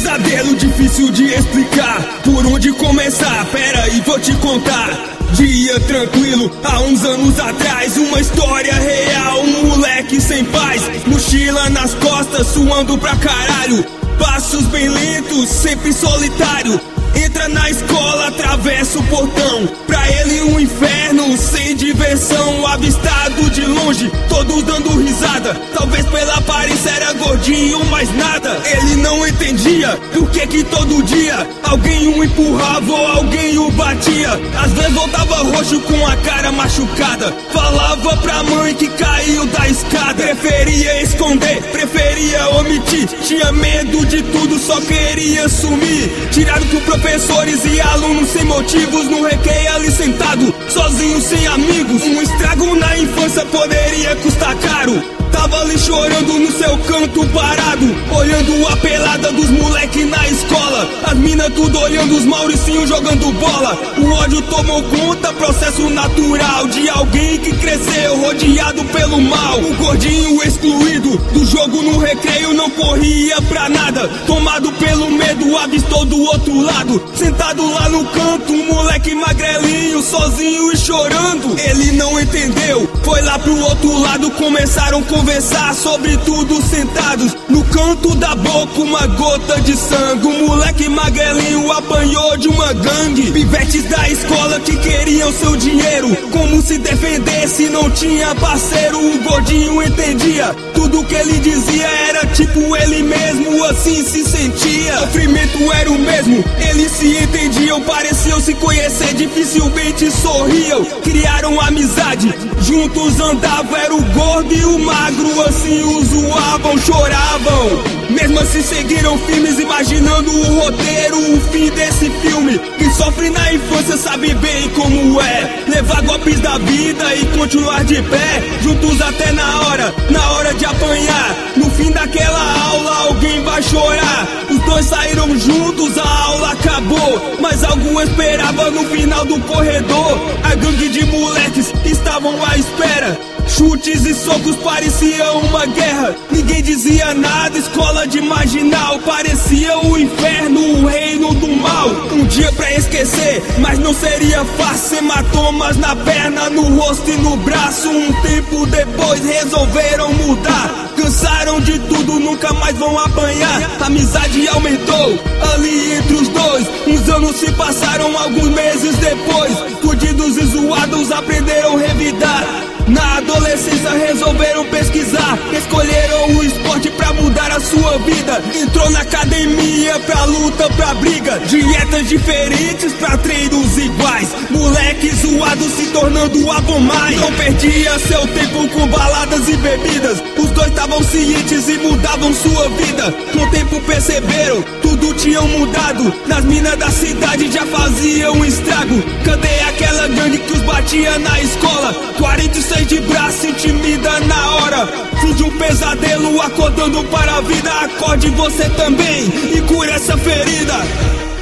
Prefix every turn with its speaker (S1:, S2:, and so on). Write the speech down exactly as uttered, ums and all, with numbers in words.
S1: pesadelo difícil de explicar. Por onde começar? Pera aí, vou te contar. Dia tranquilo, há uns anos atrás, uma história real. Um moleque sem paz, mochila nas costas, suando pra caralho. Passos bem lentos, sempre solitário. Entra na escola, atravessa o portão. Pra ele um inferno, sem diversão. Avistado de longe, todos dando risada. Talvez pela aparência era gordinho, mas nada. Ele não entendia por que que todo dia alguém o empurrava ou alguém o batia. Às vezes voltava roxo com a cara machucada. Falava pra mãe que caiu da escada. Preferia esconder, preferia omitir. Tinha medo de tudo, só queria sumir. Tirado por professores e alunos sem motivos. No recreio ali sentado, sozinho, sem amigos. Um estrago na infância poderia custar caro. Tava ali chorando no seu canto parado, olhando a pelada dos moleque na escola. As mina tudo olhando, os mauricinhos jogando bola. O ódio tomou conta, processo natural de alguém que cresceu rodeado pelo mal. O gordinho excluído do jogo no recreio não corria pra nada. Tomado pelo medo, avistou do outro lado. Sentado lá no canto, um moleque magrelinho, sozinho e chorando. Ele não entendeu, foi lá pro outro lado, começaram a conversar sobre tudo sentados. No canto da boca uma gota de sangue. O moleque magrelinho apanhou de uma gangue. Pivetes da escola que queriam seu dinheiro. Como se defendesse, não tinha parceiro. O gordinho entendia, tudo que ele dizia era tipo ele mesmo, assim se sentia. O sofrimento era o mesmo, eles se entendiam. Pareciam se conhecer, dificilmente sorriam. Criaram amizade, juntos andavam. Era o gordo e o magro, assim os zoavam, choravam. Mesmo assim seguiram firmes, imaginando o roteiro, o fim desse filme. Quem sofre na infância sabe bem como é levar golpes da vida e continuar de pé. Juntos até na hora, na hora de apanhar. No fim daquela aula alguém vai chorar. Os dois saíram juntos, a aula acabou. Mas algo esperava no final do corredor. A gangue de moleques estavam à espera. Chutes e socos pareciam uma guerra. Ninguém dizia nada, escola de marginal. Parecia o inferno, o reino do mal. Um dia pra esquecer, mas não seria fácil. Hematomas na perna, no rosto e no braço. Um tempo depois resolveram mudar. Cansaram de tudo, nunca mais vão apanhar. A amizade aumentou ali entre os dois. Uns anos se passaram, alguns meses depois. Fudidos e zoados aprenderam a revidar. Na adolescência resolveram pesquisar. Escolheram o esporte pra mudar a sua vida. Entrou na academia pra luta, pra briga. Dietas diferentes pra treinos iguais. Moleque zoado se tornando a bom mais. Não perdia seu tempo com baladas e bebidas. Os dois estavam cientes e mudavam sua vida. Com o tempo perceberam, tudo tinham mudado. Nas minas da cidade já faziam um estrago. Cadê aquela gangue que os batia na escola? quarenta e seis de braço, intimida na hora. Fim de um pesadelo, acordando para a vida. Acorde você também e cure essa ferida.